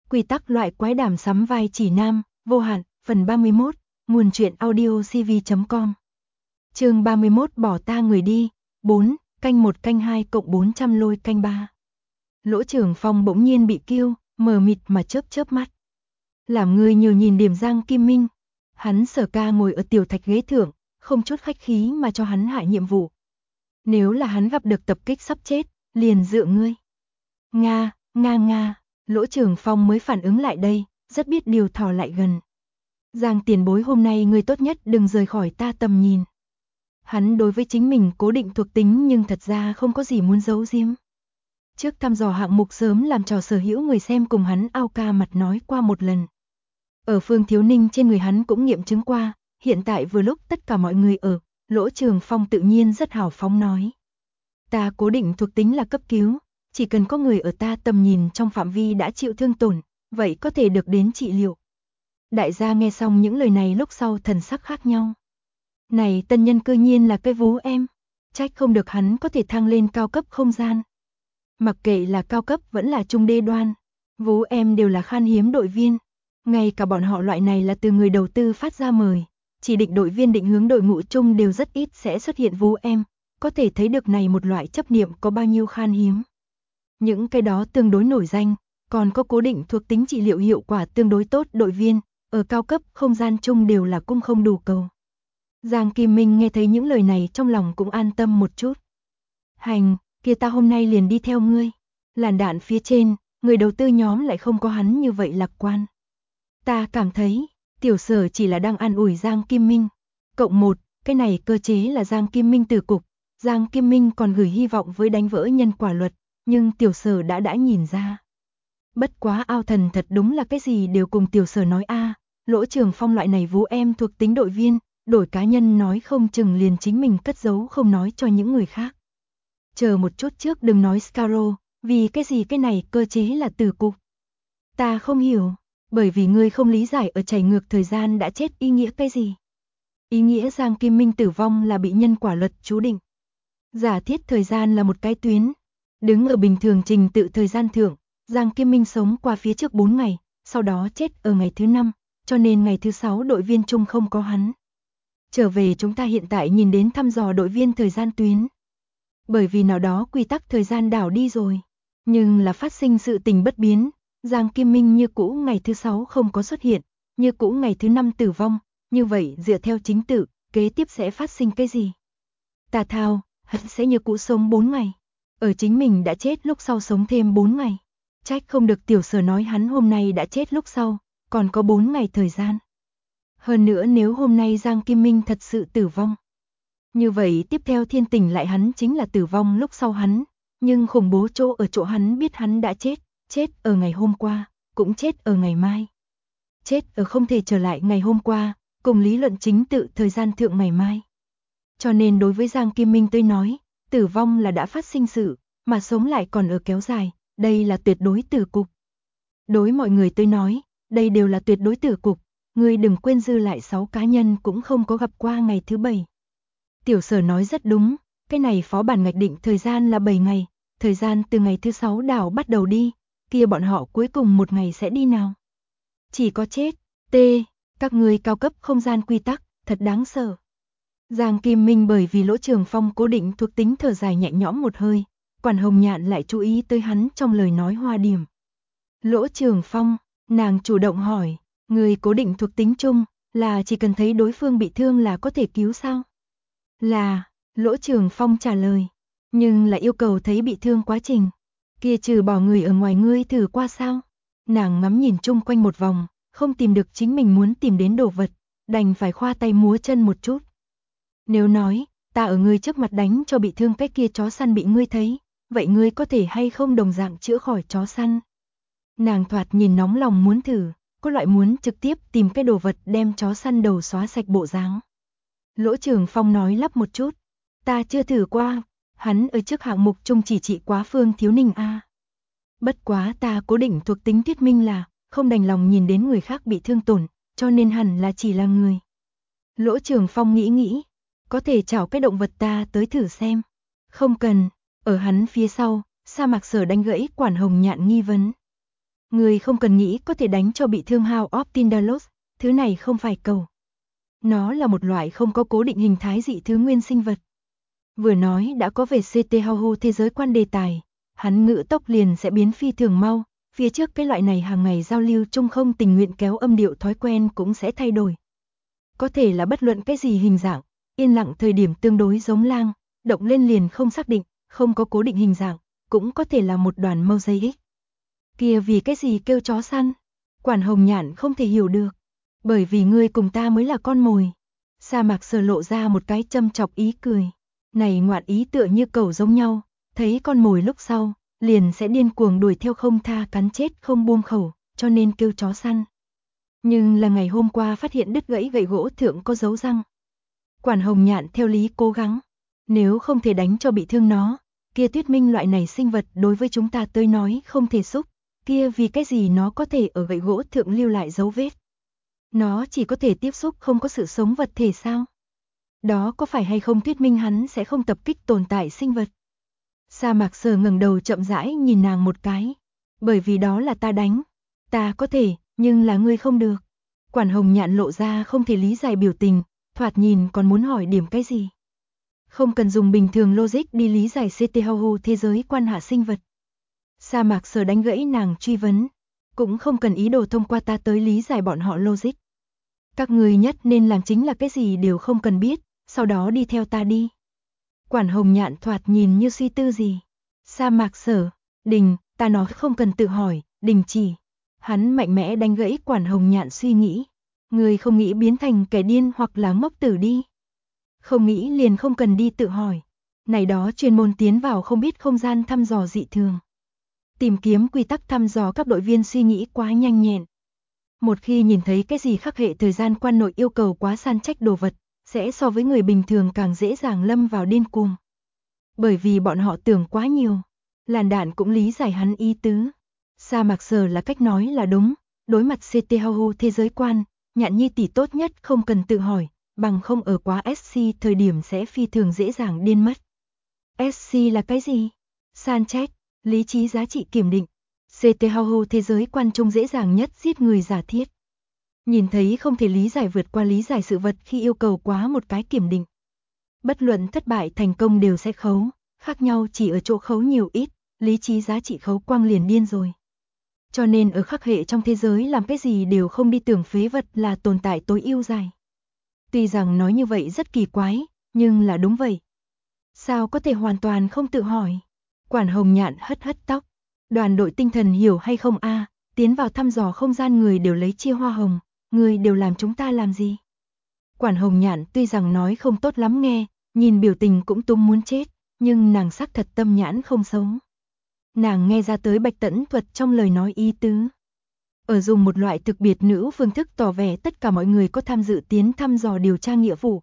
Quy tắc loại quái đảm sắm vai chỉ nam, vô hạn, phần 31, nguồn truyện audio cv.com. Chương 31 bỏ ta người đi, 4, canh 1 canh 2 cộng 400 lôi canh 3. Lỗ Trường Phong bỗng nhiên bị kiêu, mờ mịt mà chớp chớp mắt. Làm người nhiều nhìn điểm Giang Kim Minh. Hắn Sở Ca ngồi ở tiểu thạch ghế thượng, không chút khách khí mà cho hắn hạ nhiệm vụ. Nếu là hắn gặp được tập kích sắp chết, liền dựa ngươi. Nga. Lỗ Trường Phong mới phản ứng lại đây, rất biết điều thò lại gần. Giang tiền bối, hôm nay ngươi tốt nhất đừng rời khỏi ta tầm nhìn. Hắn đối với chính mình cố định thuộc tính nhưng thật ra không có gì muốn giấu giếm. Trước thăm dò hạng mục sớm làm trò sở hữu người xem cùng hắn ao ca mặt nói qua một lần. Ở Phương Thiếu Ninh trên người hắn cũng nghiệm chứng qua, hiện tại vừa lúc tất cả mọi người ở, Lỗ Trường Phong tự nhiên rất hào phóng nói. Ta cố định thuộc tính là cấp cứu, chỉ cần có người ở ta tầm nhìn trong phạm vi đã chịu thương tổn, vậy có thể được đến trị liệu. Đại gia nghe xong những lời này lúc sau thần sắc khác nhau. Này tân nhân cư nhiên là cái vú em, trách không được hắn có thể thăng lên cao cấp không gian. Mặc kệ là cao cấp vẫn là trung đê đoan, vú em đều là khan hiếm đội viên. Ngay cả bọn họ loại này là từ người đầu tư phát ra mời, chỉ định đội viên định hướng đội ngũ chung đều rất ít sẽ xuất hiện vú em, có thể thấy được này một loại chấp niệm có bao nhiêu khan hiếm. Những cái đó tương đối nổi danh, còn có cố định thuộc tính trị liệu hiệu quả tương đối tốt đội viên, ở cao cấp không gian chung đều là cung không đủ cầu. Giang Kim Minh nghe thấy những lời này trong lòng cũng an tâm một chút. Hành, kia ta hôm nay liền đi theo ngươi. Làn đạn phía trên, người đầu tư nhóm lại không có hắn như vậy lạc quan. Ta cảm thấy, tiểu Sở chỉ là đang an ủi Giang Kim Minh. Cộng 1, cái này cơ chế là Giang Kim Minh từ cục. Giang Kim Minh còn gửi hy vọng với đánh vỡ nhân quả luật, nhưng tiểu Sở đã nhìn ra. Bất quá ao thần thật đúng là cái gì đều cùng tiểu Sở nói a. Lỗ Trường Phong loại này vú em thuộc tính đội viên, đổi cá nhân nói không chừng liền chính mình cất giấu không nói cho những người khác. Chờ một chút trước đừng nói Scarrow, vì cái gì cái này cơ chế là từ cục. Ta không hiểu, bởi vì ngươi không lý giải ở chảy ngược thời gian đã chết ý nghĩa cái gì. Ý nghĩa Giang Kim Minh tử vong là bị nhân quả luật chú định. Giả thiết thời gian là một cái tuyến, đứng ở bình thường trình tự thời gian thượng, Giang Kim Minh sống qua phía trước 4 ngày, sau đó chết ở ngày thứ 5, cho nên ngày thứ 6 đội viên chung không có hắn. Trở về chúng ta hiện tại nhìn đến thăm dò đội viên thời gian tuyến. Bởi vì nào đó quy tắc thời gian đảo đi rồi, nhưng là phát sinh sự tình bất biến, Giang Kim Minh như cũ ngày thứ 6 không có xuất hiện, như cũ ngày thứ 5 tử vong, như vậy dựa theo chính tự, kế tiếp sẽ phát sinh cái gì? Tà thao, hắn sẽ như cũ sống 4 ngày, ở chính mình đã chết lúc sau sống thêm 4 ngày. Trách không được tiểu Sở nói hắn hôm nay đã chết lúc sau, còn có 4 ngày thời gian. Hơn nữa nếu hôm nay Giang Kim Minh thật sự tử vong, như vậy tiếp theo thiên tình lại hắn chính là tử vong lúc sau hắn, nhưng khủng bố chỗ ở chỗ hắn biết hắn đã chết ở ngày hôm qua, cũng chết ở ngày mai. Chết ở không thể trở lại ngày hôm qua, cùng lý luận chính tự thời gian thượng ngày mai. Cho nên đối với Giang Kim Minh tôi nói, tử vong là đã phát sinh sự, mà sống lại còn ở kéo dài, đây là tuyệt đối tử cục. Đối mọi người tôi nói, đây đều là tuyệt đối tử cục, ngươi đừng quên dư lại 6 cá nhân cũng không có gặp qua ngày thứ 7. Tiểu Sở nói rất đúng, cái này phó bản ngạch định thời gian là 7 ngày, thời gian từ ngày thứ 6 đảo bắt đầu đi, kia bọn họ cuối cùng một ngày sẽ đi nào? Chỉ có chết, các người cao cấp không gian quy tắc, thật đáng sợ. Giang Kim Minh bởi vì Lỗ Trường Phong cố định thuộc tính thở dài nhẹ nhõm một hơi, Quản Hồng Nhạn lại chú ý tới hắn trong lời nói hoa điểm. Lỗ Trường Phong, nàng chủ động hỏi, người cố định thuộc tính chung, là chỉ cần thấy đối phương bị thương là có thể cứu sao? Là, Lỗ Trường Phong trả lời, nhưng là yêu cầu thấy bị thương quá trình. Kia trừ bỏ người ở ngoài ngươi thử qua sao? Nàng ngắm nhìn chung quanh một vòng, không tìm được chính mình muốn tìm đến đồ vật, đành phải khoa tay múa chân một chút. Nếu nói, ta ở ngươi trước mặt đánh cho bị thương cái kia chó săn bị ngươi thấy, vậy ngươi có thể hay không đồng dạng chữa khỏi chó săn? Nàng thoạt nhìn nóng lòng muốn thử, có loại muốn trực tiếp tìm cái đồ vật đem chó săn đầu xóa sạch bộ dáng. Lỗ Trường Phong nói lắp một chút, ta chưa thử qua, hắn ở trước hạng mục chung chỉ trị quá Phương Thiếu Ninh a. Bất quá ta cố định thuộc tính thuyết minh là, không đành lòng nhìn đến người khác bị thương tổn, cho nên hẳn là chỉ là người. Lỗ Trường Phong nghĩ, có thể chảo cái động vật ta tới thử xem. Không cần, ở hắn phía sau, Sa Mạc Sở đánh gãy Quản Hồng Nhạn nghi vấn. Người không cần nghĩ có thể đánh cho bị thương House of Tindalos, thứ này không phải cầu. Nó là một loại không có cố định hình thái dị thứ nguyên sinh vật. Vừa nói đã có về CT Hauhu thế giới quan đề tài, hắn ngữ tốc liền sẽ biến phi thường mau, phía trước cái loại này hàng ngày giao lưu chung không tình nguyện kéo âm điệu thói quen cũng sẽ thay đổi. Có thể là bất luận cái gì hình dạng, yên lặng thời điểm tương đối giống lang, động lên liền không xác định, không có cố định hình dạng, cũng có thể là một đoàn mosaic. Kia vì cái gì kêu chó săn? Quản Hồng Nhạn không thể hiểu được. Bởi vì ngươi cùng ta mới là con mồi. Sa Mạc Sở lộ ra một cái châm chọc ý cười. Này ngoạn ý tựa như cẩu giống nhau, thấy con mồi lúc sau, liền sẽ điên cuồng đuổi theo không tha cắn chết không buông khẩu, cho nên kêu chó săn. Nhưng là ngày hôm qua phát hiện đứt gãy gậy gỗ thượng có dấu răng. Quản Hồng Nhạn theo lý cố gắng, nếu không thể đánh cho bị thương nó, kia thuyết minh loại này sinh vật đối với chúng ta tới nói không thể xúc, kia vì cái gì nó có thể ở gậy gỗ thượng lưu lại dấu vết. Nó chỉ có thể tiếp xúc không có sự sống vật thể sao? Đó có phải hay không thuyết minh hắn sẽ không tập kích tồn tại sinh vật? Sa Mạc Sở ngẩng đầu chậm rãi nhìn nàng một cái. Bởi vì đó là ta đánh. Ta có thể, nhưng là ngươi không được. Quản Hồng Nhạn lộ ra không thể lý giải biểu tình, thoạt nhìn còn muốn hỏi điểm cái gì. Không cần dùng bình thường logic đi lý giải CT Hauhu thế giới quan hạ sinh vật. Sa Mạc Sở đánh gãy nàng truy vấn. Cũng không cần ý đồ thông qua ta tới lý giải bọn họ logic. Các người nhất nên làm chính là cái gì đều không cần biết, sau đó đi theo ta đi. Quản Hồng Nhạn thoạt nhìn như suy tư gì. Sa Mạc Sở, đình, ta nói không cần tự hỏi, đình chỉ. Hắn mạnh mẽ đánh gãy Quản Hồng Nhạn suy nghĩ. Người không nghĩ biến thành kẻ điên hoặc là ngốc tử đi. Không nghĩ liền không cần đi tự hỏi. Này đó chuyên môn tiến vào không biết không gian thăm dò dị thường. Tìm kiếm quy tắc thăm dò các đội viên suy nghĩ quá nhanh nhẹn. Một khi nhìn thấy cái gì khắc hệ thời gian quan nội yêu cầu quá san trách đồ vật, sẽ so với người bình thường càng dễ dàng lâm vào điên cuồng. Bởi vì bọn họ tưởng quá nhiều. Làn Đạn cũng lý giải hắn ý tứ. Sa Mạc Sở là cách nói là đúng, đối mặt CT Hauhu thế giới quan, Nhạn Nhi tỷ tốt nhất không cần tự hỏi, bằng không ở quá SC thời điểm sẽ phi thường dễ dàng điên mất. SC là cái gì? San trách, lý trí giá trị kiểm định. CT Hauhu thế giới quan trung dễ dàng nhất giết người giả thiết. Nhìn thấy không thể lý giải vượt qua lý giải sự vật khi yêu cầu quá một cái kiểm định. Bất luận thất bại thành công đều sẽ khấu, khác nhau chỉ ở chỗ khấu nhiều ít, lý trí giá trị khấu quang liền điên rồi. Cho nên ở khắc hệ trong thế giới làm cái gì đều không đi tưởng phế vật là tồn tại tối ưu dài. Tuy rằng nói như vậy rất kỳ quái, nhưng là đúng vậy. Sao có thể hoàn toàn không tự hỏi? Quản Hồng Nhạn hất hất tóc. Đoàn đội tinh thần hiểu hay không a? Tiến vào thăm dò không gian người đều lấy chia hoa hồng, người đều làm chúng ta làm gì? Quản Hồng Nhạn tuy rằng nói không tốt lắm nghe, nhìn biểu tình cũng tung muốn chết, nhưng nàng sắc thật tâm nhãn không xấu. Nàng nghe ra tới Bạch Tẫn Thuật trong lời nói ý tứ. Ở dùng một loại thực biệt nữ phương thức tỏ vẻ tất cả mọi người có tham dự tiến thăm dò điều tra nghĩa vụ.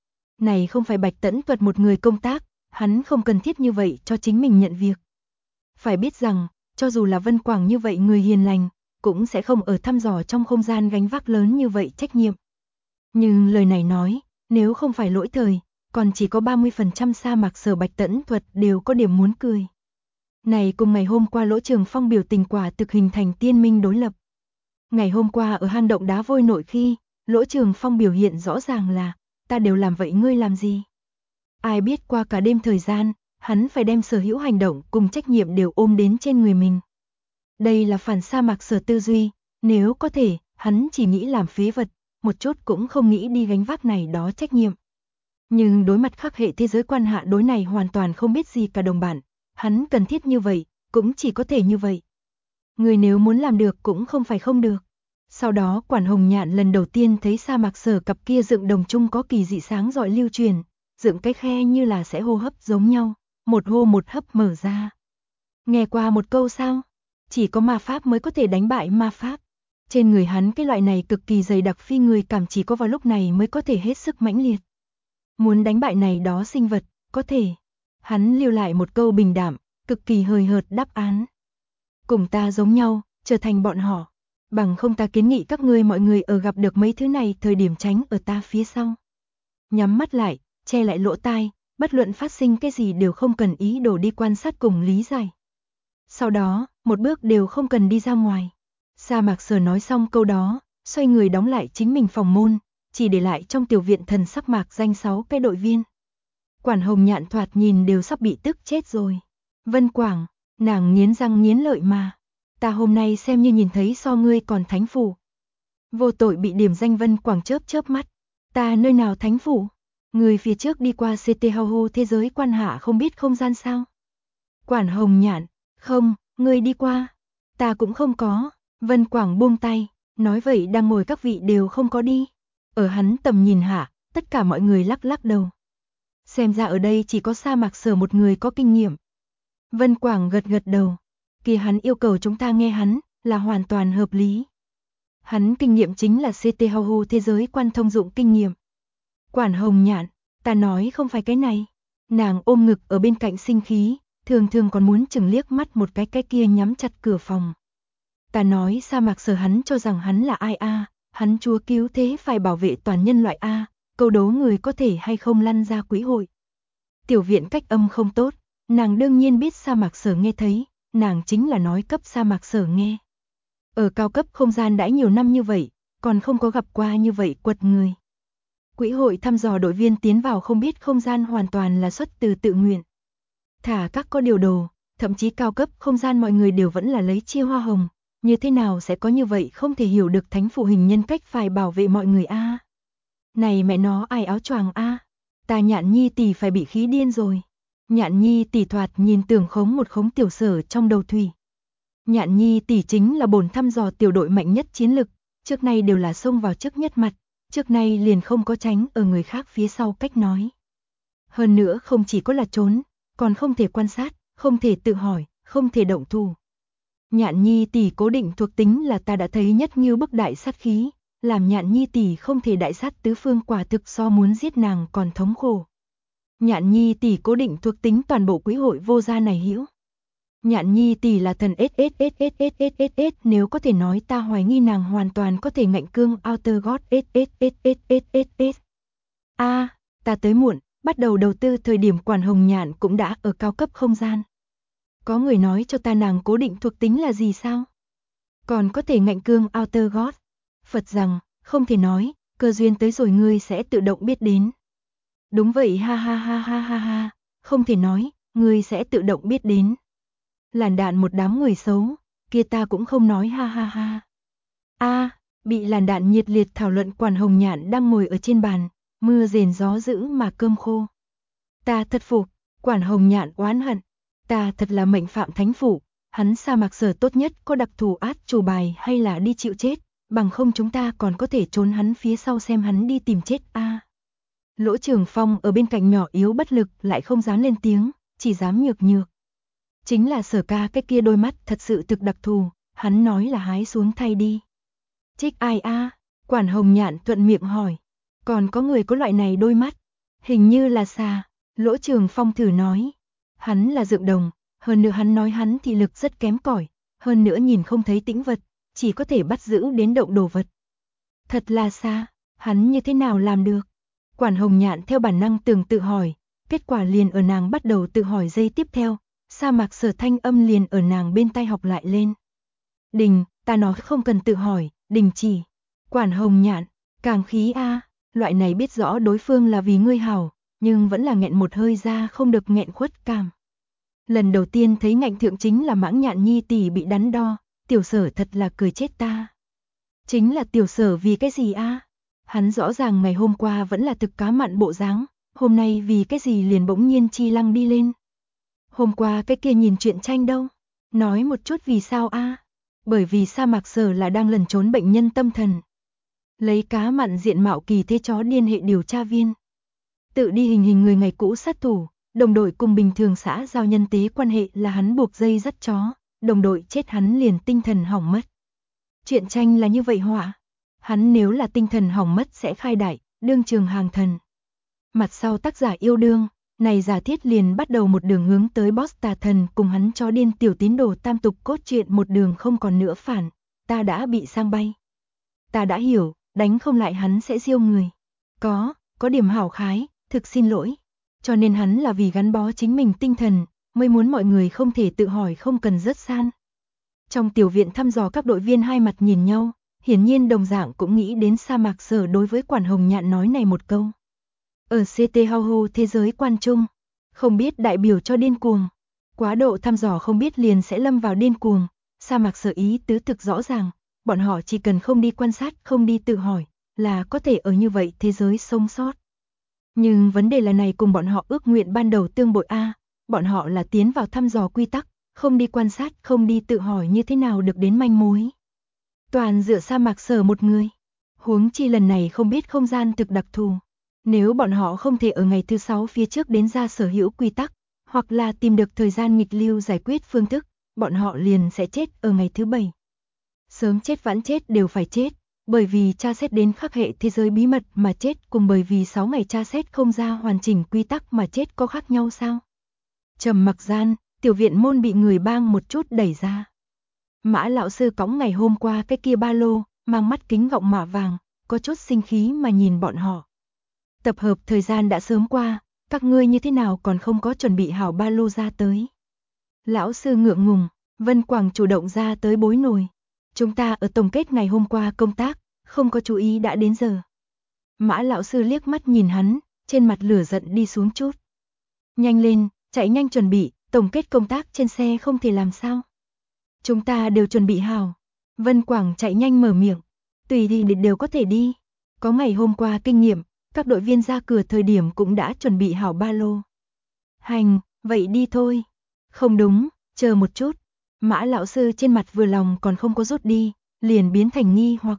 Này không phải Bạch Tẫn Thuật một người công tác, hắn không cần thiết như vậy cho chính mình nhận việc. Phải biết rằng, cho dù là Vân Quảng như vậy người hiền lành, cũng sẽ không ở thăm dò trong không gian gánh vác lớn như vậy trách nhiệm. Nhưng lời này nói, nếu không phải lỗi thời, còn chỉ có 30% Sa Mạc Sở Bạch Tẫn Thuật đều có điểm muốn cười. Này cùng ngày hôm qua Lỗ Trường Phong biểu tình quả thực hình thành tiên minh đối lập. Ngày hôm qua ở hang động đá vôi nội khi, Lỗ Trường Phong biểu hiện rõ ràng là, ta đều làm vậy ngươi làm gì? Ai biết qua cả đêm thời gian, hắn phải đem sở hữu hành động cùng trách nhiệm đều ôm đến trên người mình. Đây là phản Sa Mạc Sở tư duy, nếu có thể, hắn chỉ nghĩ làm phế vật, một chút cũng không nghĩ đi gánh vác này đó trách nhiệm. Nhưng đối mặt khắc hệ thế giới quan hạ đối này hoàn toàn không biết gì cả đồng bạn, hắn cần thiết như vậy, cũng chỉ có thể như vậy. Người nếu muốn làm được cũng không phải không được. Sau đó Quản Hồng Nhạn lần đầu tiên thấy Sa Mạc Sở cặp kia dựng đồng chung có kỳ dị sáng rọi lưu truyền, dựng cái khe như là sẽ hô hấp giống nhau, một hô một hấp mở ra. Nghe qua một câu sao? Chỉ có ma pháp mới có thể đánh bại ma pháp. Trên người hắn cái loại này cực kỳ dày đặc phi người cảm chỉ có vào lúc này mới có thể hết sức mãnh liệt. Muốn đánh bại này đó sinh vật, có thể. Hắn lưu lại một câu bình đạm, cực kỳ hời hợt đáp án. Cùng ta giống nhau, trở thành bọn họ. Bằng không ta kiến nghị các ngươi mọi người ở gặp được mấy thứ này thời điểm tránh ở ta phía sau. Nhắm mắt lại, che lại lỗ tai, bất luận phát sinh cái gì đều không cần ý đồ đi quan sát cùng lý giải. Sau đó, một bước đều không cần đi ra ngoài. Sa Mạc Sở nói xong câu đó, xoay người đóng lại chính mình phòng môn, chỉ để lại trong tiểu viện thần sắc mạc danh 6 cái đội viên. Quản Hồng Nhạn thoạt nhìn đều sắp bị tức chết rồi. Vân Quảng, nàng nghiến răng nghiến lợi mà. Ta hôm nay xem như nhìn thấy so ngươi còn thánh phủ. Vô tội bị điểm danh Vân Quảng chớp chớp mắt. Ta nơi nào thánh phủ? Người phía trước đi qua CT Hau thế giới quan hạ không biết không gian sao? Quản Hồng Nhạn, không, ngươi đi qua. Ta cũng không có. Vân Quảng buông tay, nói vậy đang ngồi các vị đều không có đi. Ở hắn tầm nhìn hạ, tất cả mọi người lắc lắc đầu. Xem ra ở đây chỉ có Sa Mạc Sở một người có kinh nghiệm. Vân Quảng gật gật đầu. Kỳ hắn yêu cầu chúng ta nghe hắn, là hoàn toàn hợp lý. Hắn kinh nghiệm chính là CT Hau thế giới quan thông dụng kinh nghiệm. Quản Hồng Nhạn, ta nói không phải cái này. Nàng ôm ngực ở bên cạnh sinh khí, thường thường còn muốn chừng liếc mắt một cái kia nhắm chặt cửa phòng. Ta nói Sa Mạc Sở hắn cho rằng hắn là ai a? Hắn chúa cứu thế phải bảo vệ toàn nhân loại a, câu đố người có thể hay không lăn ra quý hội. Tiểu viện cách âm không tốt, nàng đương nhiên biết Sa Mạc Sở nghe thấy, nàng chính là nói cấp Sa Mạc Sở nghe. Ở cao cấp không gian đã nhiều năm như vậy, còn không có gặp qua như vậy quật người. Quỹ hội thăm dò đội viên tiến vào không biết không gian hoàn toàn là xuất từ tự nguyện. Thả các có điều đồ, thậm chí cao cấp không gian mọi người đều vẫn là lấy chia hoa hồng. Như thế nào sẽ có như vậy không thể hiểu được thánh phụ hình nhân cách phải bảo vệ mọi người a. Này mẹ nó ai áo choàng a. Ta Nhạn Nhi tỷ phải bị khí điên rồi. Nhạn Nhi tỷ thoạt nhìn tưởng khống một khống tiểu Sở trong đầu thủy. Nhạn Nhi tỷ chính là bổn thăm dò tiểu đội mạnh nhất chiến lực, trước nay đều là xông vào trước nhất mặt, trước nay liền không có tránh ở người khác phía sau cách nói. Hơn nữa không chỉ có là trốn, còn không thể quan sát, không thể tự hỏi, không thể động thủ. Nhạn Nhi tỷ cố định thuộc tính là ta đã thấy nhất như bức đại sát khí, làm Nhạn Nhi tỷ không thể đại sát tứ phương quả thực so muốn giết nàng còn thống khổ. Nhạn Nhi tỷ cố định thuộc tính toàn bộ quý hội vô gia này hữu. Nhạn Nhi tỷ là thần SSSSSSSS, nếu có thể nói ta hoài nghi nàng hoàn toàn có thể ngạnh cương Outer God SSSSSSS. A, ta tới muộn, bắt đầu đầu tư thời điểm Quản Hồng Nhạn cũng đã ở cao cấp không gian. Có người nói cho ta nàng cố định thuộc tính là gì sao? Còn có thể ngạnh cương Outer God. Phật rằng, không thể nói, cơ duyên tới rồi ngươi sẽ tự động biết đến. Đúng vậy ha ha ha ha ha ha, không thể nói, ngươi sẽ tự động biết đến. Làn đạn một đám người xấu, kia ta cũng không nói ha ha ha. A, bị làn đạn nhiệt liệt thảo luận Quản Hồng Nhạn đang ngồi ở trên bàn, mưa rền gió dữ mà cơm khô. Ta thật phục, Quản Hồng Nhạn oán hận. Ta thật là mệnh phạm thánh phủ, hắn Sa Mạc Sở tốt nhất có đặc thù át chủ bài hay là đi chịu chết, bằng không chúng ta còn có thể trốn hắn phía sau xem hắn đi tìm chết a. Lỗ Trường Phong ở bên cạnh nhỏ yếu bất lực lại không dám lên tiếng, chỉ dám nhược nhược. Chính là Sở ca cái kia đôi mắt thật sự thực đặc thù, hắn nói là hái xuống thay đi. Trích ai a? Quản Hồng Nhạn thuận miệng hỏi. Còn có người có loại này đôi mắt? Hình như là xà. Lỗ Trường Phong thử nói. Hắn là Dượng Đồng, hơn nữa hắn nói hắn thị lực rất kém cỏi, hơn nữa nhìn không thấy tĩnh vật, chỉ có thể bắt giữ đến động đồ vật. Thật là xa, hắn như thế nào làm được? Quản Hồng Nhạn theo bản năng tưởng tự hỏi, kết quả liền ở nàng bắt đầu tự hỏi giây tiếp theo, Sa Mạc Sở thanh âm liền ở nàng bên tai học lại lên. Đình, ta nói không cần tự hỏi, đình chỉ. Quản Hồng Nhạn, càng khí a, loại này biết rõ đối phương là vì ngươi hảo, nhưng vẫn là nghẹn một hơi ra không được nghẹn khuất cảm. Lần đầu tiên thấy ngạnh thượng chính là Mãng Nhạn Nhi tỷ bị đắn đo, tiểu Sở thật là cười chết ta. Chính là tiểu Sở vì cái gì a? Hắn rõ ràng ngày hôm qua vẫn là thực cá mặn bộ dáng, hôm nay vì cái gì liền bỗng nhiên chi lăng đi lên. Hôm qua cái kia nhìn truyện tranh đâu? Nói một chút vì sao a? Bởi vì Sa Mạc Sở là đang lẩn trốn bệnh nhân tâm thần. Lấy cá mặn diện mạo kỳ thế chó điên hệ điều tra viên. Tự đi hình người ngày cũ sát thủ, đồng đội cùng bình thường xã giao nhân tế quan hệ là hắn buộc dây dắt chó, đồng đội chết hắn liền tinh thần hỏng mất. Truyện tranh là như vậy họa. Hắn nếu là tinh thần hỏng mất sẽ khai đại, đương trường hàng thần. Mặt sau tác giả yêu đương, này giả thiết liền bắt đầu một đường hướng tới boss tà thần cùng hắn chó điên tiểu tín đồ tam tục cốt truyện một đường không còn nữa phản, ta đã bị sang bay. Ta đã hiểu, đánh không lại hắn sẽ giêu người. Có điểm hảo khái, thực xin lỗi. Cho nên hắn là vì gắn bó chính mình tinh thần, mới muốn mọi người không thể tự hỏi không cần rớt san. Trong tiểu viện thăm dò các đội viên hai mặt nhìn nhau, hiển nhiên đồng dạng cũng nghĩ đến sa mạc sở đối với Quản Hồng Nhạn nói này một câu. Ở CT Hau thế giới quan trung, không biết đại biểu cho điên cuồng. Quá độ thăm dò không biết liền sẽ lâm vào điên cuồng, sa mạc sở ý tứ thực rõ ràng, bọn họ chỉ cần không đi quan sát, không đi tự hỏi, là có thể ở như vậy thế giới sống sót. Nhưng vấn đề là này cùng bọn họ ước nguyện ban đầu tương bội a, bọn họ là tiến vào thăm dò quy tắc, không đi quan sát, không đi tự hỏi như thế nào được đến manh mối. Toàn dựa sa mạc sở một người. Huống chi lần này không biết không gian thực đặc thù. Nếu bọn họ không thể ở ngày thứ 6 phía trước đến ra sở hữu quy tắc, hoặc là tìm được thời gian nghịch lưu giải quyết phương thức, bọn họ liền sẽ chết ở ngày thứ 7. Sớm chết vãn chết đều phải chết, bởi vì tra xét đến khắc hệ thế giới bí mật mà chết cùng bởi vì 6 ngày tra xét không ra hoàn chỉnh quy tắc mà chết có khác nhau sao? Trầm mặc gian, tiểu viện môn bị người bang một chút đẩy ra. Mã lão sư cõng ngày hôm qua cái kia ba lô, mang mắt kính gọng mạ vàng, có chút sinh khí mà nhìn bọn họ. Tập hợp thời gian đã sớm qua, các ngươi như thế nào còn không có chuẩn bị hảo ba lô ra tới. Lão sư ngượng ngùng, Vân Quảng chủ động ra tới bối nổi. Chúng ta ở tổng kết ngày hôm qua công tác, không có chú ý đã đến giờ. Mã lão sư liếc mắt nhìn hắn, trên mặt lửa giận đi xuống chút. Nhanh lên, chạy nhanh chuẩn bị, tổng kết công tác trên xe không thể làm sao. Chúng ta đều chuẩn bị hảo. Vân Quảng chạy nhanh mở miệng. Tùy thì đều có thể đi. Có ngày hôm qua kinh nghiệm, các đội viên ra cửa thời điểm cũng đã chuẩn bị hảo ba lô. Hành, vậy đi thôi. Không đúng, chờ một chút. Mã lão sư trên mặt vừa lòng còn không có rút đi, liền biến thành nghi hoặc.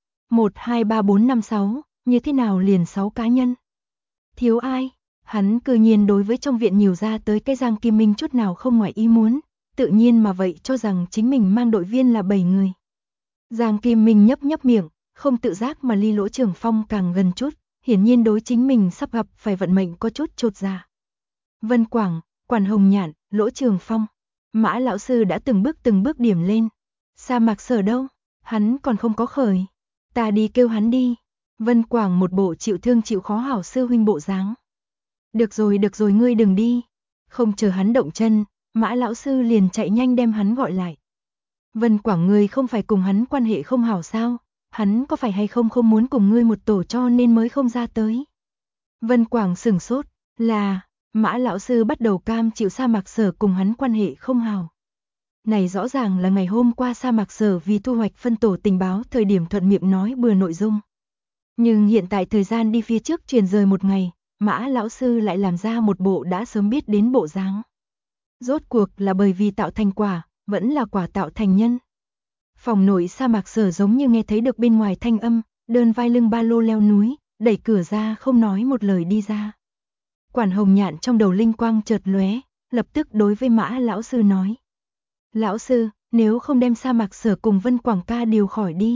1, 2, 3, 4, 5, 6, như thế nào liền 6 cá nhân? Thiếu ai? Hắn cư nhiên đối với trong viện nhiều ra tới cái Giang Kim Minh chút nào không ngoài ý muốn, tự nhiên mà vậy cho rằng chính mình mang đội viên là 7 người. Giang Kim Minh nhấp nhấp miệng, không tự giác mà ly Lỗ Trường Phong càng gần chút, hiển nhiên đối chính mình sắp gặp phải vận mệnh có chút chột dạ. Vân Quảng, Quản Hồng Nhạn, Lỗ Trường Phong, Mã lão sư đã từng bước điểm lên. Sa mạc sở đâu? Hắn còn không có khởi. Ta đi kêu hắn đi. Vân Quảng một bộ chịu thương chịu khó hảo sư huynh bộ dáng. Được rồi ngươi đừng đi. Không chờ hắn động chân, Mã lão sư liền chạy nhanh đem hắn gọi lại. Vân Quảng ngươi không phải cùng hắn quan hệ không hảo sao? Hắn có phải hay không muốn cùng ngươi một tổ cho nên mới không ra tới? Vân Quảng sửng sốt, là, Mã lão sư bắt đầu cam chịu sa mạc sở cùng hắn quan hệ không hảo. Này rõ ràng là ngày hôm qua sa mạc sở vì thu hoạch phân tổ tình báo thời điểm thuận miệng nói bừa nội dung. Nhưng hiện tại thời gian đi phía trước truyền rời một ngày, Mã lão sư lại làm ra một bộ đã sớm biết đến bộ dáng. Rốt cuộc là bởi vì tạo thành quả, vẫn là quả tạo thành nhân. Phòng nội sa mạc sở giống như nghe thấy được bên ngoài thanh âm, đơn vai lưng ba lô leo núi, đẩy cửa ra không nói một lời đi ra. Quản Hồng Nhạn trong đầu linh quang chợt lóe, lập tức đối với Mã lão sư nói. Lão sư, nếu không đem sa mạc sở cùng Vân Quảng ca điều khỏi đi.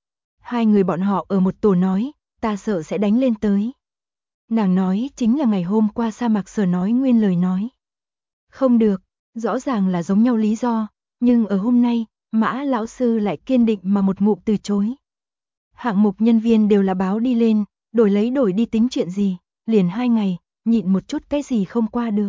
Hai người bọn họ ở một tổ nói, ta sợ sẽ đánh lên tới. Nàng nói chính là ngày hôm qua sa mạc sở nói nguyên lời nói. Không được, rõ ràng là giống nhau lý do, nhưng ở hôm nay, Mã lão sư lại kiên định mà một ngụm từ chối. Hạng mục nhân viên đều là báo đi lên, đổi đi tính chuyện gì, liền 2 ngày, nhịn một chút cái gì không qua được.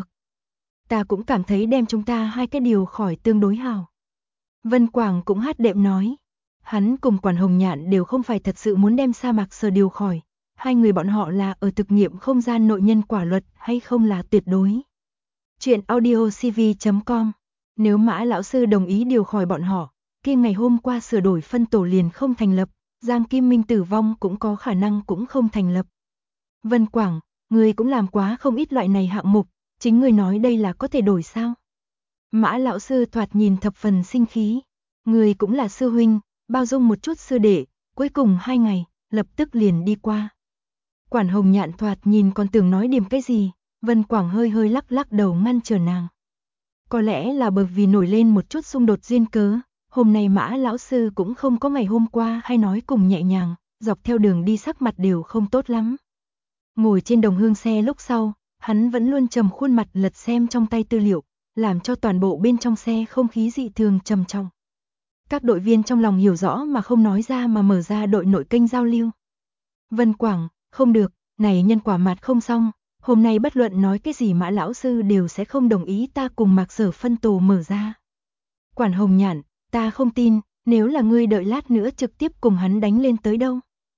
Ta cũng cảm thấy đem chúng ta hai cái điều khỏi tương đối hảo. Vân Quảng cũng hát đệm nói, hắn cùng Quản Hồng Nhạn đều không phải thật sự muốn đem sa mạc sở điều khỏi, hai người bọn họ là ở thực nghiệm không gian nội nhân quả luật hay không là tuyệt đối. Chuyện audiocv.com. Nếu Mã lão sư đồng ý điều khỏi bọn họ, kia ngày hôm qua sửa đổi phân tổ liền không thành lập, Giang Kim Minh tử vong cũng có khả năng cũng không thành lập. Vân Quảng, người cũng làm quá không ít loại này hạng mục, chính người nói đây là có thể đổi sao? Mã lão sư thoạt nhìn thập phần sinh khí, người cũng là sư huynh, bao dung một chút sư đệ, cuối cùng 2 ngày, lập tức liền đi qua. Quản Hồng Nhạn thoạt nhìn còn tưởng nói điểm cái gì, Vân Quảng hơi lắc đầu ngăn trở nàng. Có lẽ là bởi vì nổi lên một chút xung đột duyên cớ, hôm nay Mã lão sư cũng không có ngày hôm qua hay nói cùng nhẹ nhàng, dọc theo đường đi sắc mặt đều không tốt lắm. Ngồi trên đồng hương xe lúc sau, hắn vẫn luôn trầm khuôn mặt lật xem trong tay tư liệu, làm cho toàn bộ bên trong xe không khí dị thường trầm trọng. Các đội viên trong lòng hiểu rõ mà không nói ra mà mở ra đội nội kênh giao lưu. Vân Quảng, không được, này nhân quả mặt không xong, hôm nay bất luận nói cái gì Mã lão sư đều sẽ không đồng ý ta cùng Mạc Sở phân tổ mở ra. Quản Hồng Nhạn, Ta không tin, nếu là ngươi đợi lát nữa trực tiếp cùng hắn đánh lên tới đâu.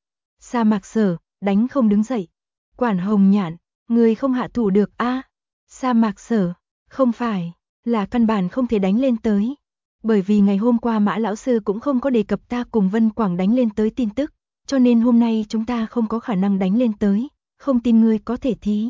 Sa Mạc Sở, đánh không đứng dậy. Quản Hồng Nhạn, ngươi không hạ thủ được a? Sa Mạc Sở, không phải, là căn bản không thể đánh lên tới. Bởi vì ngày hôm qua Mã lão sư cũng không có đề cập ta cùng Vân Quảng đánh lên tới tin tức, cho nên hôm nay chúng ta không có khả năng đánh lên tới, không tin ngươi có thể thí.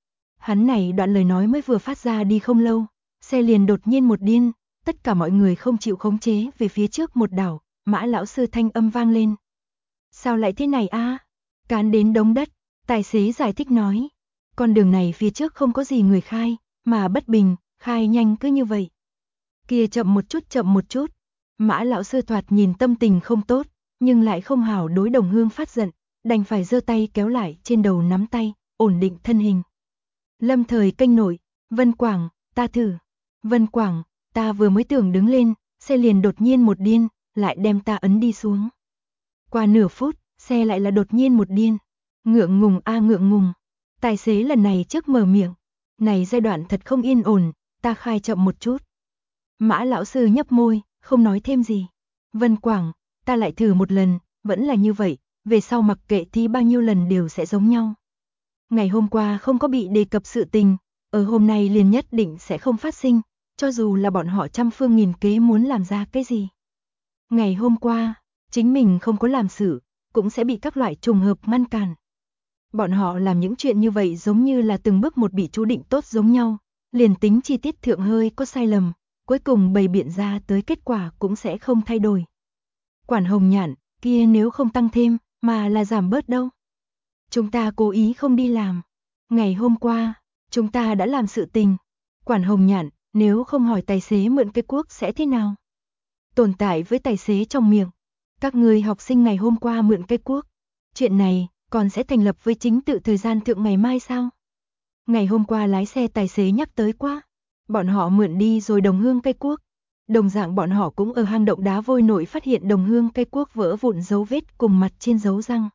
Hắn này đoạn lời nói mới vừa phát ra đi không lâu, xe liền đột nhiên một điên, tất cả mọi người không chịu khống chế về phía trước một đảo, Mã lão sư thanh âm vang lên. Sao lại thế này a? Cán đến đống đất, tài xế giải thích nói. Con đường này phía trước không có gì người khai, mà bất bình, khai nhanh cứ như vậy. Kia chậm một chút. Mã lão sư thoạt nhìn tâm tình không tốt, nhưng lại không hảo đối Đồng Hương phát giận, đành phải giơ tay kéo lại trên đầu nắm tay, ổn định thân hình. Lâm Thời kênh nội, Vân Quảng, ta thử. Vân Quảng, ta vừa mới tưởng đứng lên, xe liền đột nhiên một điên, lại đem ta ấn đi xuống. Qua nửa phút, xe lại là đột nhiên một điên. Ngượng ngùng a ngượng ngùng. Tài xế lần này trước mở miệng. Này giai đoạn thật không yên ổn, ta khai chậm một chút. Mã lão sư nhấp môi, không nói thêm gì. Vân Quảng, ta lại thử một lần, vẫn là như vậy, về sau mặc kệ thi bao nhiêu lần đều sẽ giống nhau. Ngày hôm qua không có bị đề cập sự tình, ở hôm nay liền nhất định sẽ không phát sinh, cho dù là bọn họ trăm phương nghìn kế muốn làm ra cái gì. Ngày hôm qua, chính mình không có làm sự, cũng sẽ bị các loại trùng hợp ngăn cản. Bọn họ làm những chuyện như vậy giống như là từng bước một bị chú định tốt giống nhau, liền tính chi tiết thượng hơi có sai lầm, cuối cùng bày biện ra tới kết quả cũng sẽ không thay đổi. Quản Hồng Nhạn, kia nếu không tăng thêm, mà là giảm bớt đâu. Chúng ta cố ý không đi làm. Ngày hôm qua, chúng ta đã làm sự tình. Quản Hồng Nhạn, nếu không hỏi tài xế mượn cái cuốc sẽ thế nào? Tồn tại với tài xế trong miệng. Các người học sinh ngày hôm qua mượn cái cuốc. Chuyện này, còn sẽ thành lập với chính tự thời gian thượng ngày mai sao? Ngày hôm qua lái xe tài xế nhắc tới quá. Bọn họ mượn đi rồi Đồng Hương cây cuốc. Đồng dạng bọn họ cũng ở hang động đá vôi nội phát hiện Đồng Hương cây cuốc vỡ vụn dấu vết cùng mặt trên dấu răng.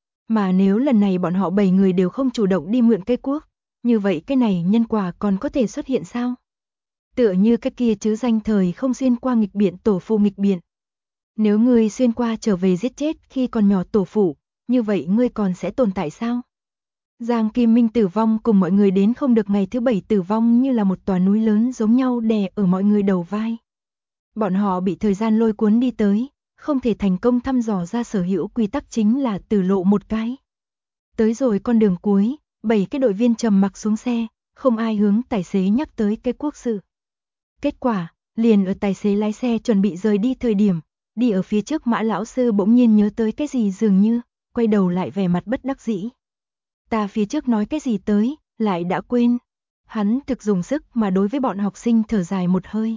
Mà nếu lần này bọn họ 7 người đều không chủ động đi mượn cây cuốc, như vậy cái này nhân quả còn có thể xuất hiện sao? Tựa như cái kia chứ danh thời không xuyên qua nghịch biện tổ phụ nghịch biện. Nếu ngươi xuyên qua trở về giết chết khi còn nhỏ tổ phụ, như vậy ngươi còn sẽ tồn tại sao? Giang Kim Minh tử vong cùng mọi người đến không được ngày thứ 7 tử vong như là một tòa núi lớn giống nhau đè ở mọi người đầu vai. Bọn họ bị thời gian lôi cuốn đi tới, không thể thành công thăm dò ra sở hữu quy tắc chính là tử lộ một cái. Tới rồi con đường cuối, 7 cái đội viên trầm mặc xuống xe, không ai hướng tài xế nhắc tới cái quốc sự. Kết quả, liền ở tài xế lái xe chuẩn bị rời đi thời điểm, đi ở phía trước Mã lão sư bỗng nhiên nhớ tới cái gì dường như, quay đầu lại vẻ mặt bất đắc dĩ. Ta phía trước nói cái gì tới, lại đã quên. Hắn thực dùng sức mà đối với bọn học sinh thở dài một hơi.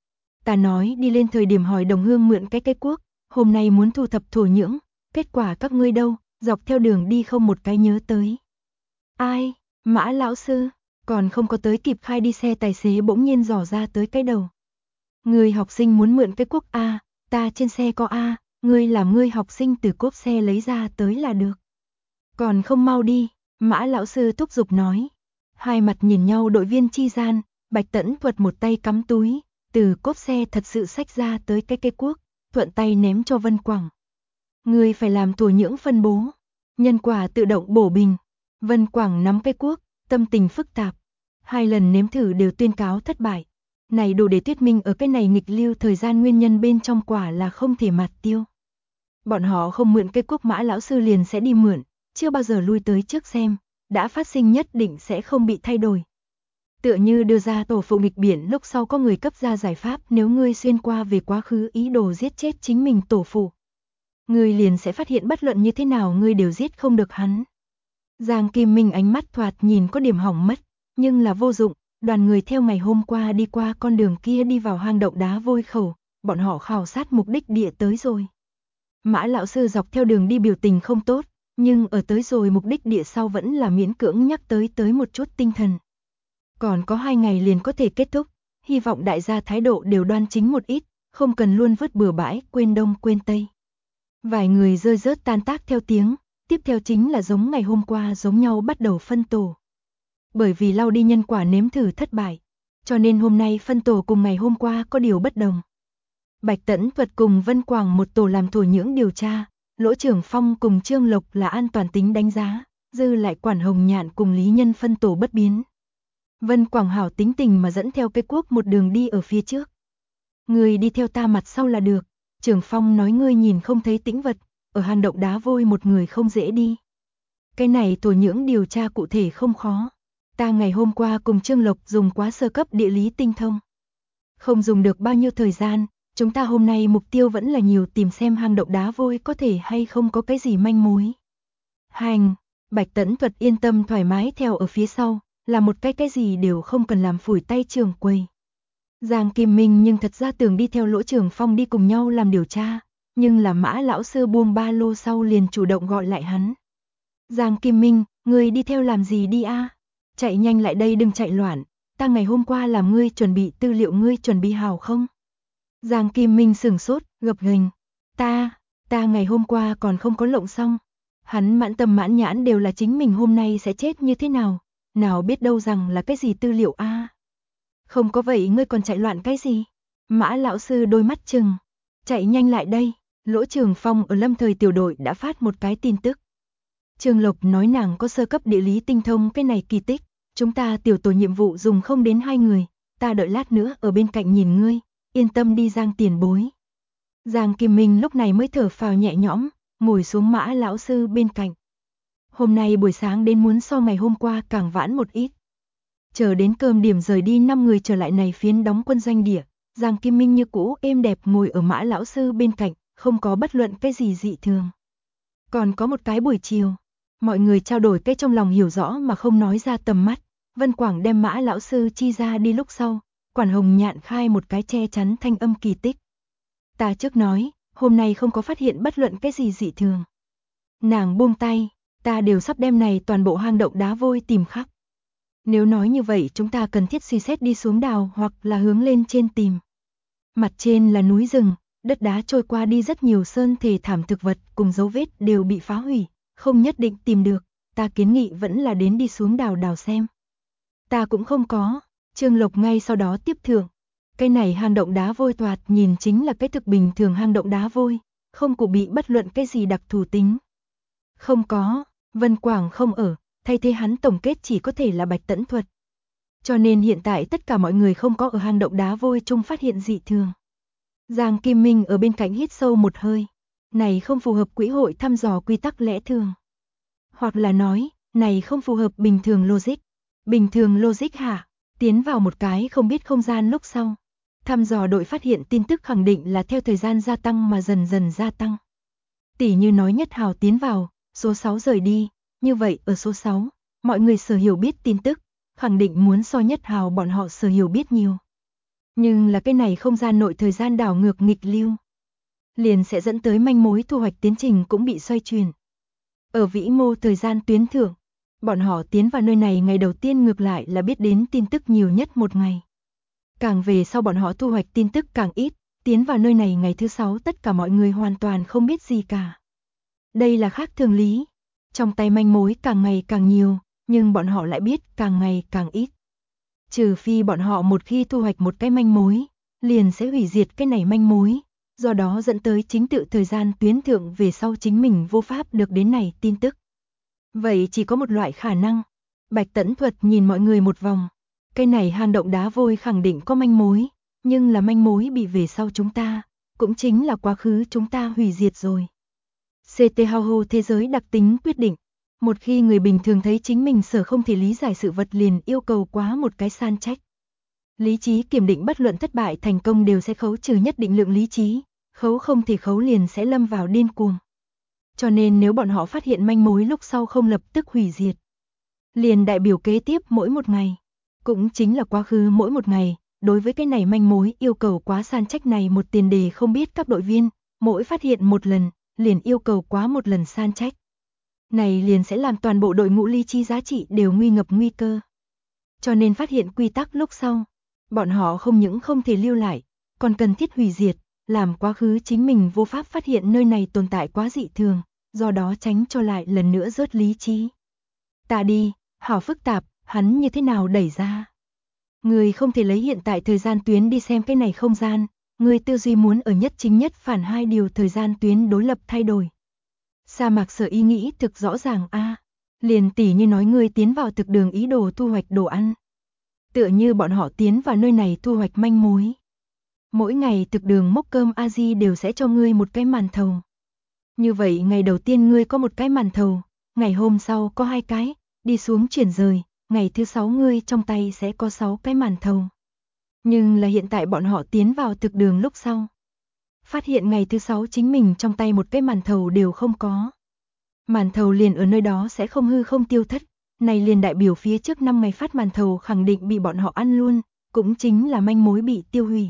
Ta nói đi lên thời điểm hỏi Đồng Hương mượn cái cuốc, hôm nay muốn thu thập thổ nhưỡng, kết quả các ngươi đâu, dọc theo đường đi không một cái nhớ tới. Ai, Mã lão sư, còn không có tới kịp khai đi xe tài xế bỗng nhiên dò ra tới cái đầu. Người học sinh muốn mượn cái cuốc A, ta trên xe có A, ngươi làm ngươi học sinh từ cốp xe lấy ra tới là được. Còn không mau đi, Mã lão sư thúc giục nói. Hai mặt nhìn nhau đội viên chi gian, Bạch Tẫn Thuật một tay cắm túi, từ cốp xe thật sự xách ra tới cái cuốc, thuận tay ném cho Vân Quảng. Ngươi phải làm thổ nhưỡng phân bố, nhân quả tự động bổ bình. Vân Quảng nắm cái cuốc, tâm tình phức tạp. 2 lần nếm thử đều tuyên cáo thất bại. Này đủ để thuyết minh ở cái này nghịch lưu thời gian nguyên nhân bên trong quả là không thể mạt tiêu. Bọn họ không mượn cái cuốc Mã lão sư liền sẽ đi mượn, chưa bao giờ lui tới trước xem, đã phát sinh nhất định sẽ không bị thay đổi. Tựa như đưa ra tổ phụ nghịch biển lúc sau có người cấp ra giải pháp nếu ngươi xuyên qua về quá khứ ý đồ giết chết chính mình tổ phụ. Ngươi liền sẽ phát hiện bất luận như thế nào ngươi đều giết không được hắn. Giang Kim Minh ánh mắt thoạt nhìn có điểm hỏng mất, nhưng là vô dụng, đoàn người theo ngày hôm qua đi qua con đường kia đi vào hang động đá vôi khẩu, bọn họ khảo sát mục đích địa tới rồi. Mã lão sư dọc theo đường đi biểu tình không tốt, nhưng ở tới rồi mục đích địa sau vẫn là miễn cưỡng nhắc tới một chút tinh thần. Còn có 2 ngày liền có thể kết thúc, hy vọng đại gia thái độ đều đoan chính một ít, không cần luôn vứt bừa bãi, quên đông quên tây. Vài người rơi rớt tan tác theo tiếng, tiếp theo chính là giống ngày hôm qua giống nhau bắt đầu phân tổ. Bởi vì lau đi nhân quả nếm thử thất bại, cho nên hôm nay phân tổ cùng ngày hôm qua có điều bất đồng. Bạch Tẫn Thuật cùng Vân Quảng một tổ làm Thổ Nhưỡng điều tra, Lỗ Trưởng Phong cùng Trương Lộc là an toàn tính đánh giá, dư lại Quản Hồng Nhạn cùng Lý Nhân phân tổ bất biến. Vân Quảng hảo tính tình mà dẫn theo cái cuốc một đường đi ở phía trước. Người đi theo ta mặt sau là được, Trưởng Phong nói ngươi nhìn không thấy tĩnh vật, ở hang động đá vôi một người không dễ đi. Cái này Thổ Nhưỡng điều tra cụ thể không khó. Ta ngày hôm qua cùng Trương Lộc dùng quá sơ cấp địa lý tinh thông. Không dùng được bao nhiêu thời gian, chúng ta hôm nay mục tiêu vẫn là nhiều tìm xem hang động đá vôi có thể hay không có cái gì manh mối. Hành, Bạch Tẫn Thuật yên tâm thoải mái theo ở phía sau, là một cái gì đều không cần làm phủi tay trưởng quầy. Giang Kim Minh nhưng thật ra tưởng đi theo Lỗ Trưởng Phong đi cùng nhau làm điều tra, nhưng là Mã lão sư buông ba lô sau liền chủ động gọi lại hắn. Giang Kim Minh, ngươi đi theo làm gì đi a? Chạy nhanh lại đây đừng chạy loạn, ta ngày hôm qua làm ngươi chuẩn bị tư liệu ngươi chuẩn bị hảo không? Giang Kim Minh sửng sốt, gập ghềnh. Ta ngày hôm qua còn không có lộng xong. Hắn mãn tâm mãn nhãn đều là chính mình hôm nay sẽ chết như thế nào, nào biết đâu rằng là cái gì tư liệu a. Không có vậy ngươi còn chạy loạn cái gì? Mã lão sư đôi mắt trừng. Chạy nhanh lại đây, Lỗ Trường Phong ở Lâm Thời tiểu đội đã phát một cái tin tức. Trương Lộc nói nàng có sơ cấp địa lý tinh thông cái này kỳ tích, chúng ta tiểu tổ nhiệm vụ dùng không đến 2 người, ta đợi lát nữa ở bên cạnh nhìn ngươi, yên tâm đi Giang tiền bối. Giang Kim Minh lúc này mới thở phào nhẹ nhõm, ngồi xuống Mã lão sư bên cạnh. Hôm nay buổi sáng đến muốn so ngày hôm qua càng vãn một ít. Chờ đến cơm điểm rời đi 5 người trở lại này phiến đóng quân doanh địa, Giang Kim Minh như cũ êm đẹp ngồi ở Mã lão sư bên cạnh, không có bất luận cái gì dị thường. Còn có một cái buổi chiều, mọi người trao đổi cái trong lòng hiểu rõ mà không nói ra tầm mắt, Vân Quảng đem Mã lão sư chi ra đi lúc sau, Quản Hồng Nhạn khai một cái che chắn thanh âm kỳ tích. Ta trước nói, hôm nay không có phát hiện bất luận cái gì dị thường. Nàng buông tay, ta đều sắp đem này toàn bộ hang động đá vôi tìm khắp. Nếu nói như vậy chúng ta cần thiết suy xét đi xuống đào hoặc là hướng lên trên tìm. Mặt trên là núi rừng, đất đá trôi qua đi rất nhiều sơn thể thảm thực vật cùng dấu vết đều bị phá hủy, không nhất định tìm được, ta kiến nghị vẫn là đến đi xuống đào xem. Ta cũng không có, Trương Lộc ngay sau đó tiếp thưởng. Cái này hang động đá vôi toạt nhìn chính là cái thực bình thường hang động đá vôi, không cụ bị bất luận cái gì đặc thù tính. Không có, Vân Quảng không ở, thay thế hắn tổng kết chỉ có thể là Bạch Tẫn Thuật. Cho nên hiện tại tất cả mọi người không có ở hang động đá vôi chung phát hiện dị thường. Giang Kim Minh ở bên cạnh hít sâu một hơi, này không phù hợp quỹ hội thăm dò quy tắc lẽ thường. Hoặc là nói, này không phù hợp bình thường logic. Bình thường logic hả? Tiến vào một cái không biết không gian lúc sau. Thăm dò đội phát hiện tin tức khẳng định là theo thời gian gia tăng mà dần dần gia tăng. Tỷ như nói Nhất Hào tiến vào, số 6 rời đi, như vậy ở số 6, mọi người sở hiểu biết tin tức, khẳng định muốn so Nhất Hào bọn họ sở hiểu biết nhiều. Nhưng là cái này không gian nội thời gian đảo ngược nghịch lưu, liền sẽ dẫn tới manh mối thu hoạch tiến trình cũng bị xoay chuyển. Ở vĩ mô thời gian tuyến thượng, bọn họ tiến vào nơi này ngày đầu tiên ngược lại là biết đến tin tức nhiều nhất một ngày. Càng về sau bọn họ thu hoạch tin tức càng ít, tiến vào nơi này ngày thứ 6 tất cả mọi người hoàn toàn không biết gì cả. Đây là khác thường lý, trong tay manh mối càng ngày càng nhiều, nhưng bọn họ lại biết càng ngày càng ít. Trừ phi bọn họ một khi thu hoạch một cái manh mối, liền sẽ hủy diệt cái này manh mối, do đó dẫn tới chính tự thời gian tuyến thượng về sau chính mình vô pháp được đến này tin tức. Vậy chỉ có một loại khả năng. Bạch Tẫn Thuật nhìn mọi người một vòng. Cái này hang động đá vôi khẳng định có manh mối, nhưng là manh mối bị về sau chúng ta, cũng chính là quá khứ chúng ta hủy diệt rồi. CT Hao thế giới đặc tính quyết định. Một khi người bình thường thấy chính mình sở không thể lý giải sự vật liền yêu cầu quá một cái san trách. Lý trí kiểm định bất luận thất bại thành công đều sẽ khấu trừ nhất định lượng lý trí, khấu không thể khấu liền sẽ lâm vào điên cuồng. Cho nên nếu bọn họ phát hiện manh mối lúc sau không lập tức hủy diệt, liền đại biểu kế tiếp mỗi một ngày, cũng chính là quá khứ mỗi một ngày, đối với cái này manh mối yêu cầu quá san trách này một tiền đề không biết các đội viên, mỗi phát hiện một lần, liền yêu cầu quá một lần san trách. Này liền sẽ làm toàn bộ đội ngũ lý trí giá trị đều nguy ngập nguy cơ. Cho nên phát hiện quy tắc lúc sau, bọn họ không những không thể lưu lại, còn cần thiết hủy diệt, làm quá khứ chính mình vô pháp phát hiện nơi này tồn tại quá dị thường, do đó tránh cho lại lần nữa rớt lý trí. Ta đi, hảo phức tạp, hắn như thế nào đẩy ra. Người không thể lấy hiện tại thời gian tuyến đi xem cái này không gian, Ngươi tư duy muốn ở nhất chính nhất phản hai điều thời gian tuyến đối lập thay đổi. Sa Mạc Sở ý nghĩ thực rõ ràng a. Liền tỉ như nói ngươi tiến vào thực đường ý đồ thu hoạch đồ ăn. Tựa như bọn họ tiến vào nơi này thu hoạch manh mối. Mỗi ngày thực đường mốc cơm A-di đều sẽ cho ngươi một cái màn thầu. Như vậy ngày đầu tiên ngươi có một cái màn thầu, ngày hôm sau có 2 cái, đi xuống chuyển rời, ngày thứ 6 ngươi trong tay sẽ có 6 cái màn thầu. Nhưng là hiện tại bọn họ tiến vào thực đường lúc sau. Phát hiện ngày thứ 6 chính mình trong tay một cái màn thầu đều không có. Màn thầu liền ở nơi đó sẽ không hư không tiêu thất, này liền đại biểu phía trước 5 ngày phát màn thầu khẳng định bị bọn họ ăn luôn, cũng chính là manh mối bị tiêu hủy.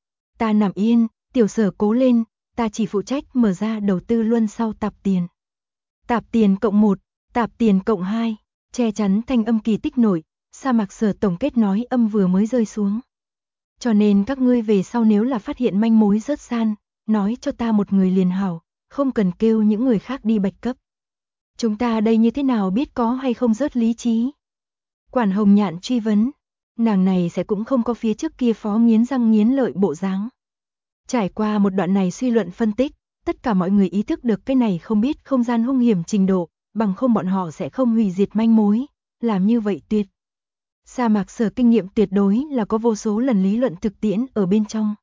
Ta nằm yên, Tiểu Sở cố lên, ta chỉ phụ trách mở ra đầu tư luân sau tạp tiền. Tạp tiền cộng 1, tạp tiền cộng 2, che chắn thanh âm kỳ tích nổi, Sa Mạc Sở tổng kết nói âm vừa mới rơi xuống. Cho nên các ngươi về sau nếu là phát hiện manh mối rớt san, nói cho ta một người liền hảo, không cần kêu những người khác đi bạch cấp. Chúng ta đây như thế nào biết có hay không rớt lý trí? Quản Hồng Nhạn truy vấn, nàng này sẽ cũng không có phía trước kia phó nghiến răng nghiến lợi bộ dáng. Trải qua một đoạn này suy luận phân tích, tất cả mọi người ý thức được cái này không biết không gian hung hiểm trình độ, bằng không bọn họ sẽ không hủy diệt manh mối, làm như vậy tuyệt. Sa Mạc Sở kinh nghiệm tuyệt đối là có vô số lần lý luận thực tiễn ở bên trong.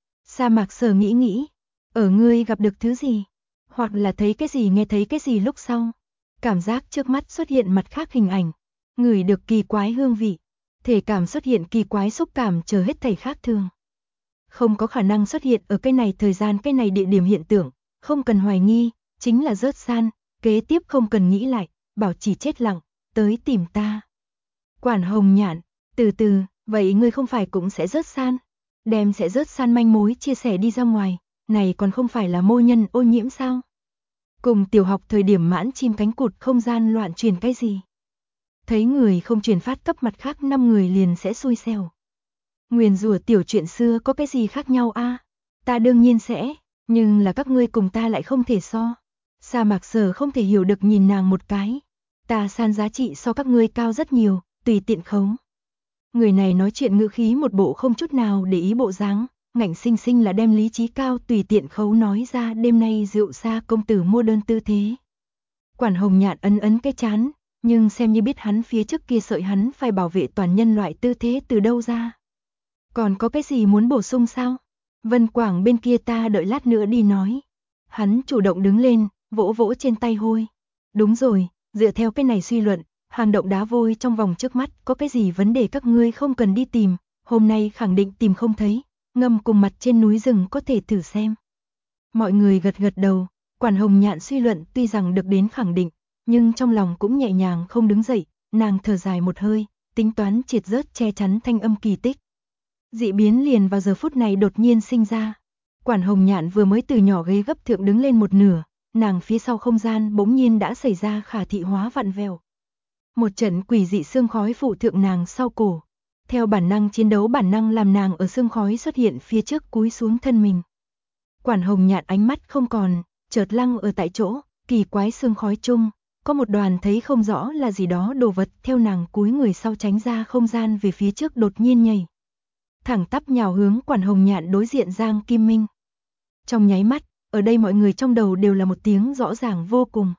Sa Mạc Sở nghĩ, ở ngươi gặp được thứ gì, hoặc là thấy cái gì nghe thấy cái gì lúc sau, cảm giác trước mắt xuất hiện mặt khác hình ảnh, ngửi được kỳ quái hương vị, thể cảm xuất hiện kỳ quái xúc cảm chờ hết thảy khác thường. Không có khả năng xuất hiện ở cái này thời gian cái này địa điểm hiện tượng, không cần hoài nghi, chính là rớt san, kế tiếp không cần nghĩ lại, bảo chỉ chết lặng, tới tìm ta. Quản Hồng Nhạn, từ từ, vậy ngươi không phải cũng sẽ rớt san, đem sẽ rớt san manh mối chia sẻ đi ra ngoài, này còn không phải là mô nhân ô nhiễm sao? Cùng tiểu học thời điểm mãn chim cánh cụt không gian loạn truyền cái gì? Thấy người không truyền phát cấp mặt khác 5 người liền sẽ xui xẻo. Nguyền rủa tiểu chuyện xưa có cái gì khác nhau a? Ta đương nhiên sẽ, nhưng là các ngươi cùng ta lại không thể so. Sa Mạc Sở không thể hiểu được nhìn nàng một cái. Ta san giá trị so các ngươi cao rất nhiều, tùy tiện khống. Người này nói chuyện ngữ khí một bộ không chút nào để ý bộ dáng, ngạnh sinh sinh là đem lý trí cao tùy tiện khấu nói ra đêm nay rượu xa công tử mua đơn tư thế. Quản Hồng Nhạn ấn ấn cái chán, nhưng xem như biết hắn phía trước kia sợi hắn phải bảo vệ toàn nhân loại tư thế từ đâu ra. Còn có cái gì muốn bổ sung sao? Vân Quảng bên kia ta đợi lát nữa đi nói. Hắn chủ động đứng lên, vỗ vỗ trên tay hôi. Đúng rồi, dựa theo cái này suy luận, hang động đá vôi trong vòng trước mắt có cái gì vấn đề các ngươi không cần đi tìm, hôm nay khẳng định tìm không thấy, ngâm cùng mặt trên núi rừng có thể thử xem. Mọi người gật gật đầu, Quản Hồng Nhạn suy luận tuy rằng được đến khẳng định, nhưng trong lòng cũng nhẹ nhàng không đứng dậy, nàng thở dài một hơi, tính toán triệt rớt che chắn thanh âm kỳ tích. Dị biến liền vào giờ phút này đột nhiên sinh ra. Quản Hồng Nhạn vừa mới từ nhỏ ghế gấp thượng đứng lên một nửa, nàng phía sau không gian bỗng nhiên đã xảy ra khả thị hóa vặn vẹo. Một trận quỷ dị sương khói phụ thượng nàng sau cổ. Theo bản năng chiến đấu bản năng làm nàng ở sương khói xuất hiện phía trước cúi xuống thân mình. Quản Hồng Nhạn ánh mắt không còn, chợt lăng ở tại chỗ, kỳ quái sương khói chung, có một đoàn thấy không rõ là gì đó đồ vật theo nàng cúi người sau tránh ra không gian về phía trước đột nhiên nhảy. Thẳng tắp nhào hướng Quản Hồng Nhạn đối diện Giang Kim Minh. Trong nháy mắt, ở đây mọi người trong đầu đều là một tiếng rõ ràng vô cùng.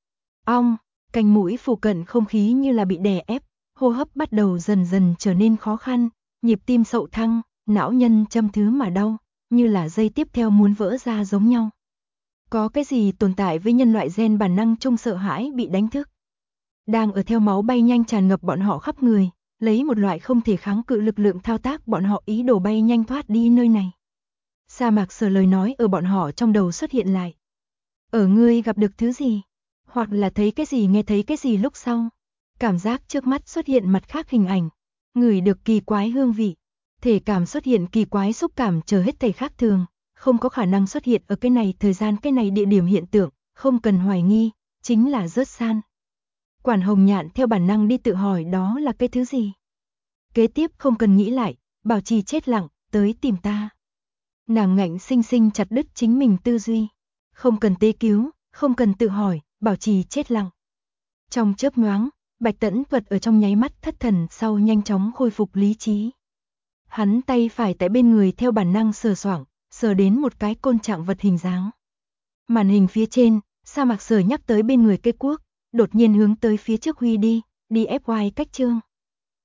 Ong, cánh mũi phụ cận không khí như là bị đè ép, hô hấp bắt đầu dần dần trở nên khó khăn, nhịp tim sậu thăng, não nhân châm thứ mà đau, như là dây tiếp theo muốn vỡ ra giống nhau. Có cái gì tồn tại với nhân loại gen bản năng chung sợ hãi bị đánh thức. Đang ở theo máu bay nhanh tràn ngập bọn họ khắp người, lấy một loại không thể kháng cự lực lượng thao tác bọn họ ý đồ bay nhanh thoát đi nơi này. Sa Mạc Sở lời nói ở bọn họ trong đầu xuất hiện lại. Ở ngươi gặp được thứ gì? Hoặc là thấy cái gì nghe thấy cái gì lúc sau? Cảm giác trước mắt xuất hiện mặt khác hình ảnh, ngửi được kỳ quái hương vị, thể cảm xuất hiện kỳ quái xúc cảm chờ hết thảy khác thường, không có khả năng xuất hiện ở cái này thời gian cái này địa điểm hiện tượng, không cần hoài nghi, chính là rớt san. Quản Hồng Nhạn theo bản năng đi tự hỏi đó là cái thứ gì. Kế tiếp không cần nghĩ lại, bảo trì chết lặng, tới tìm ta. Nàng ngạnh sinh sinh chặt đứt chính mình tư duy. Không cần tê cứu, không cần tự hỏi, bảo trì chết lặng. Trong chớp nhoáng, Bạch Tẫn Vật ở trong nháy mắt thất thần sau nhanh chóng khôi phục lý trí. Hắn tay phải tại bên người theo bản năng sờ soạng, sờ đến một cái côn trạng vật hình dáng. Màn hình phía trên, Sa Mạc Sở nhắc tới bên người cây cuốc, đột nhiên hướng tới phía trước huy đi FY cách chương.